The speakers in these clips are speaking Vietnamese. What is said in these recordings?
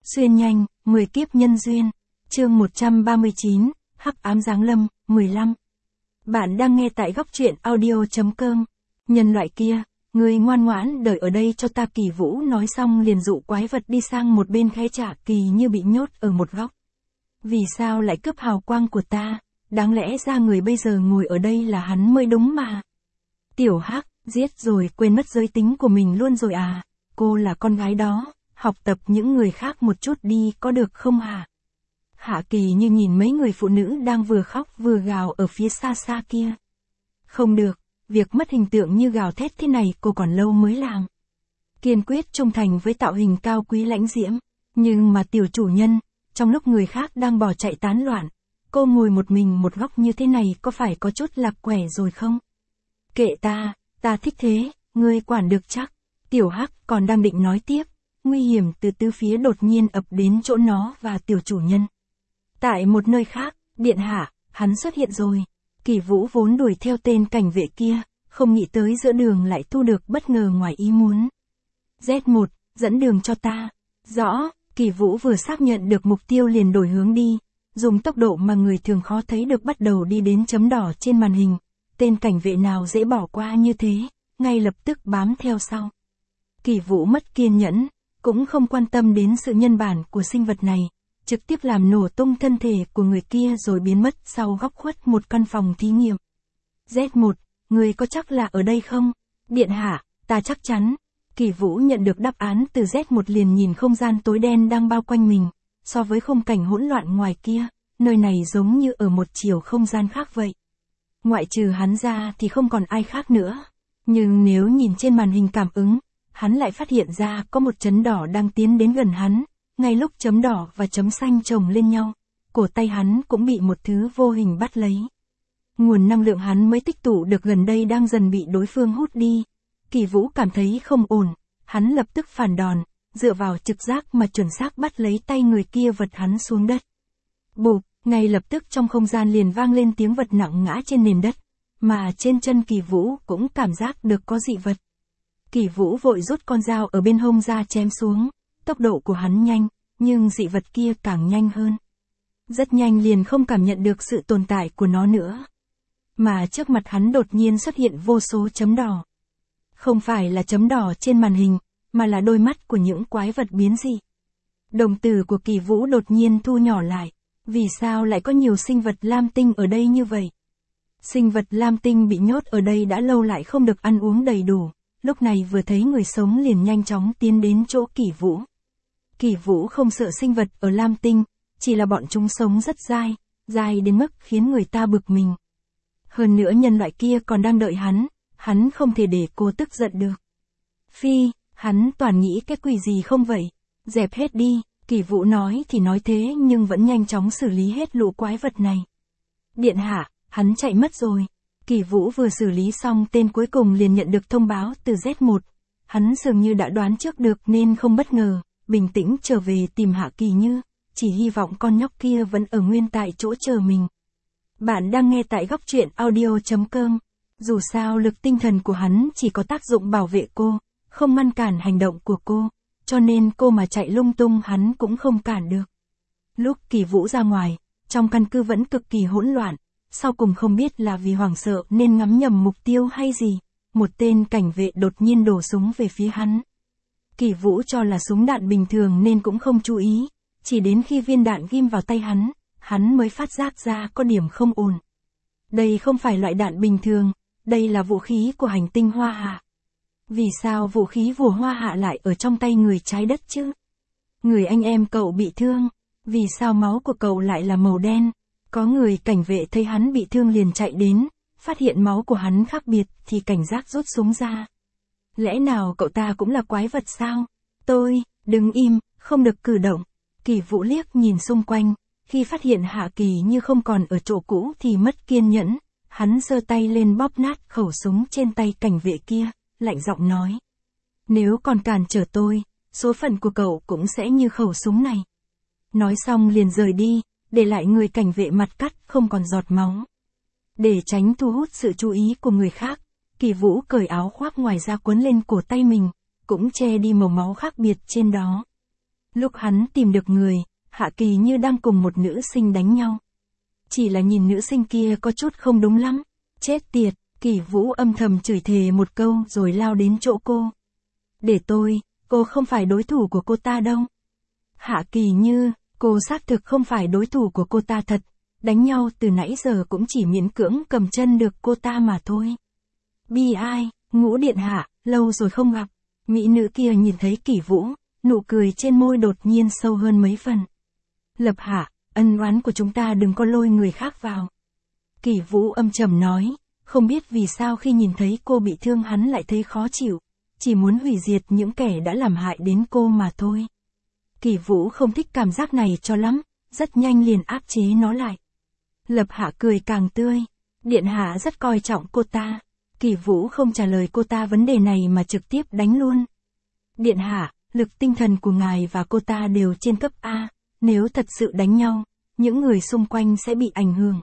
Xuyên nhanh, 10 kiếp nhân duyên. Chương 139, Hắc ám giáng lâm, 15. Bạn đang nghe tại góc truyện audio.com. Nhân loại kia, người ngoan ngoãn đợi ở đây cho ta. Kỳ Vũ nói xong liền dụ quái vật đi sang một bên khẽ trả Kỳ như bị nhốt ở một góc. Vì sao lại cướp hào quang của ta? Đáng lẽ ra người bây giờ ngồi ở đây là hắn mới đúng mà. Tiểu Hắc, giết rồi quên mất giới tính của mình luôn rồi à? Cô là con gái đó, học tập những người khác một chút đi có được không hả? Hạ Kỳ như nhìn mấy người phụ nữ đang vừa khóc vừa gào ở phía xa xa kia. Không được, việc mất hình tượng như gào thét thế này cô còn lâu mới làm. Kiên quyết trung thành với tạo hình cao quý lãnh diễm, nhưng mà tiểu chủ nhân, trong lúc người khác đang bỏ chạy tán loạn, cô ngồi một mình một góc như thế này có phải có chút lạc quẻ rồi không? Kệ ta thích thế, ngươi quản được chắc. Tiểu Hắc còn đang định nói tiếp, nguy hiểm từ tứ phía đột nhiên ập đến chỗ nó và tiểu chủ nhân. Tại một nơi khác, điện hạ, hắn xuất hiện rồi. Kỳ Vũ vốn đuổi theo tên cảnh vệ kia, không nghĩ tới giữa đường lại thu được bất ngờ ngoài ý muốn. Z1, dẫn đường cho ta. Rõ, Kỳ Vũ vừa xác nhận được mục tiêu liền đổi hướng đi, dùng tốc độ mà người thường khó thấy được bắt đầu đi đến chấm đỏ trên màn hình. Tên cảnh vệ nào dễ bỏ qua như thế, ngay lập tức bám theo sau. Kỳ Vũ mất kiên nhẫn, cũng không quan tâm đến sự nhân bản của sinh vật này, trực tiếp làm nổ tung thân thể của người kia rồi biến mất sau góc khuất một căn phòng thí nghiệm. Z1, người có chắc là ở đây không? Điện hạ, ta chắc chắn. Kỳ Vũ nhận được đáp án từ Z1 liền nhìn không gian tối đen đang bao quanh mình, so với khung cảnh hỗn loạn ngoài kia, nơi này giống như ở một chiều không gian khác vậy. Ngoại trừ hắn ra thì không còn ai khác nữa, nhưng nếu nhìn trên màn hình cảm ứng, hắn lại phát hiện ra có một chấm đỏ đang tiến đến gần hắn, ngay lúc chấm đỏ và chấm xanh chồng lên nhau, cổ tay hắn cũng bị một thứ vô hình bắt lấy. Nguồn năng lượng hắn mới tích tụ được gần đây đang dần bị đối phương hút đi. Kỳ Vũ cảm thấy không ổn, hắn lập tức phản đòn, dựa vào trực giác mà chuẩn xác bắt lấy tay người kia vật hắn xuống đất. Bụp, ngay lập tức trong không gian liền vang lên tiếng vật nặng ngã trên nền đất, mà trên chân Kỳ Vũ cũng cảm giác được có dị vật. Kỳ Vũ vội rút con dao ở bên hông ra chém xuống, tốc độ của hắn nhanh, nhưng dị vật kia càng nhanh hơn. Rất nhanh liền không cảm nhận được sự tồn tại của nó nữa. Mà trước mặt hắn đột nhiên xuất hiện vô số chấm đỏ. Không phải là chấm đỏ trên màn hình, mà là đôi mắt của những quái vật biến dị. Đồng tử của Kỳ Vũ đột nhiên thu nhỏ lại. Vì sao lại có nhiều sinh vật lam tinh ở đây như vậy? Sinh vật lam tinh bị nhốt ở đây đã lâu lại không được ăn uống đầy đủ, lúc này vừa thấy người sống liền nhanh chóng tiến đến chỗ Kỳ Vũ. Kỳ Vũ không sợ sinh vật ở lam tinh, chỉ là bọn chúng sống rất dai, dai đến mức khiến người ta bực mình. Hơn nữa nhân loại kia còn đang đợi hắn không thể để cô tức giận được. Phi, hắn toàn nghĩ cái quỷ gì không vậy? Dẹp hết đi. Kỳ Vũ nói thì nói thế nhưng vẫn nhanh chóng xử lý hết lũ quái vật này. Điện hạ, hắn chạy mất rồi. Kỳ Vũ vừa xử lý xong tên cuối cùng liền nhận được thông báo từ Z1. Hắn dường như đã đoán trước được nên không bất ngờ, bình tĩnh trở về tìm Hạ Kỳ Như, chỉ hy vọng con nhóc kia vẫn ở nguyên tại chỗ chờ mình. Bạn đang nghe tại góc truyện audio.com. Dù sao lực tinh thần của hắn chỉ có tác dụng bảo vệ cô, không ngăn cản hành động của cô. Cho nên cô mà chạy lung tung hắn cũng không cản được. Lúc Kỳ Vũ ra ngoài, trong căn cứ vẫn cực kỳ hỗn loạn, sau cùng không biết là vì hoảng sợ nên ngắm nhầm mục tiêu hay gì, một tên cảnh vệ đột nhiên đổ súng về phía hắn. Kỳ Vũ cho là súng đạn bình thường nên cũng không chú ý, chỉ đến khi viên đạn ghim vào tay hắn mới phát giác ra có điểm không ổn. Đây không phải loại đạn bình thường, đây là vũ khí của hành tinh Hoa Hạ. Vì sao vũ khí của Hoa Hạ lại ở trong tay người trái đất chứ? Người anh em cậu bị thương, vì sao máu của cậu lại là màu đen? Có người cảnh vệ thấy hắn bị thương liền chạy đến, phát hiện máu của hắn khác biệt thì cảnh giác rút súng ra. Lẽ nào cậu ta cũng là quái vật sao? Đứng im, không được cử động. Kỳ Vũ liếc nhìn xung quanh, khi phát hiện Hạ Kỳ Như không còn ở chỗ cũ thì mất kiên nhẫn, hắn giơ tay lên bóp nát khẩu súng trên tay cảnh vệ kia. Lạnh giọng nói. Nếu còn cản trở tôi, số phận của cậu cũng sẽ như khẩu súng này. Nói xong liền rời đi, để lại người cảnh vệ mặt cắt không còn giọt máu. Để tránh thu hút sự chú ý của người khác, Kỳ Vũ cởi áo khoác ngoài ra quấn lên cổ tay mình, cũng che đi màu máu khác biệt trên đó. Lúc hắn tìm được người, Hạ Kỳ Như đang cùng một nữ sinh đánh nhau. Chỉ là nhìn nữ sinh kia có chút không đúng lắm. Chết tiệt, Kỷ Vũ âm thầm chửi thề một câu rồi lao đến chỗ cô. Để tôi, cô không phải đối thủ của cô ta đâu. Hạ Kỳ Như, cô xác thực không phải đối thủ của cô ta thật. Đánh nhau từ nãy giờ cũng chỉ miễn cưỡng cầm chân được cô ta mà thôi. Bi ai, Ngũ điện hạ, lâu rồi không gặp. Mỹ nữ kia nhìn thấy Kỷ Vũ, nụ cười trên môi đột nhiên sâu hơn mấy phần. Lập Hạ, ân oán của chúng ta đừng có lôi người khác vào. Kỷ Vũ âm trầm nói, không biết vì sao khi nhìn thấy cô bị thương hắn lại thấy khó chịu, chỉ muốn hủy diệt những kẻ đã làm hại đến cô mà thôi. Kỷ Vũ không thích cảm giác này cho lắm, rất nhanh liền áp chế nó lại. Lập Hạ cười càng tươi, điện hạ rất coi trọng cô ta. Kỷ Vũ không trả lời cô ta vấn đề này mà trực tiếp đánh luôn. Điện hạ, lực tinh thần của ngài và cô ta đều trên cấp A, nếu thật sự đánh nhau, những người xung quanh sẽ bị ảnh hưởng.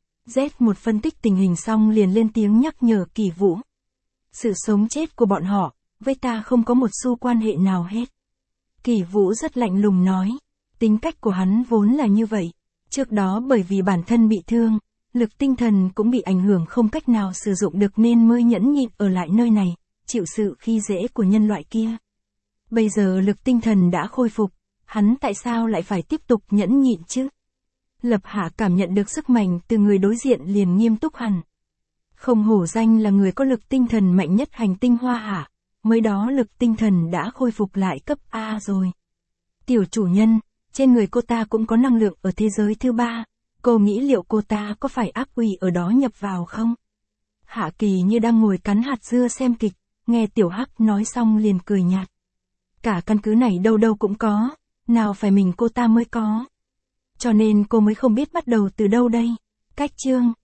Z1 phân tích tình hình xong liền lên tiếng nhắc nhở Kỷ Vũ. Sự sống chết của bọn họ, với ta không có một xu quan hệ nào hết. Kỷ Vũ rất lạnh lùng nói, tính cách của hắn vốn là như vậy. Trước đó bởi vì bản thân bị thương, lực tinh thần cũng bị ảnh hưởng không cách nào sử dụng được nên mới nhẫn nhịn ở lại nơi này, chịu sự khi dễ của nhân loại kia. Bây giờ lực tinh thần đã khôi phục, hắn tại sao lại phải tiếp tục nhẫn nhịn chứ? Lập Hạ cảm nhận được sức mạnh từ người đối diện liền nghiêm túc hẳn. Không hổ danh là người có lực tinh thần mạnh nhất hành tinh Hoa Hạ, mới đó lực tinh thần đã khôi phục lại cấp A rồi. Tiểu chủ nhân, trên người cô ta cũng có năng lượng ở thế giới thứ ba, cô nghĩ liệu cô ta có phải ác quỷ ở đó nhập vào không? Hạ Kỳ Như đang ngồi cắn hạt dưa xem kịch, nghe Tiểu Hắc nói xong liền cười nhạt. Cả căn cứ này đâu đâu cũng có, nào phải mình cô ta mới có. Cho nên cô mới không biết bắt đầu từ đâu đây. Cách chương